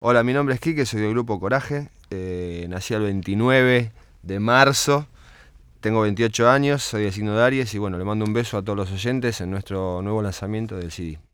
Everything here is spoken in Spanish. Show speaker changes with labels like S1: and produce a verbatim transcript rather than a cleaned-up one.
S1: Hola, mi nombre es Quique, soy del grupo Coraje. Eh, nací el veintinueve de marzo, tengo veintiocho años, soy de signo de Aries y bueno, le mando un beso a todos los oyentes en nuestro nuevo lanzamiento del C D.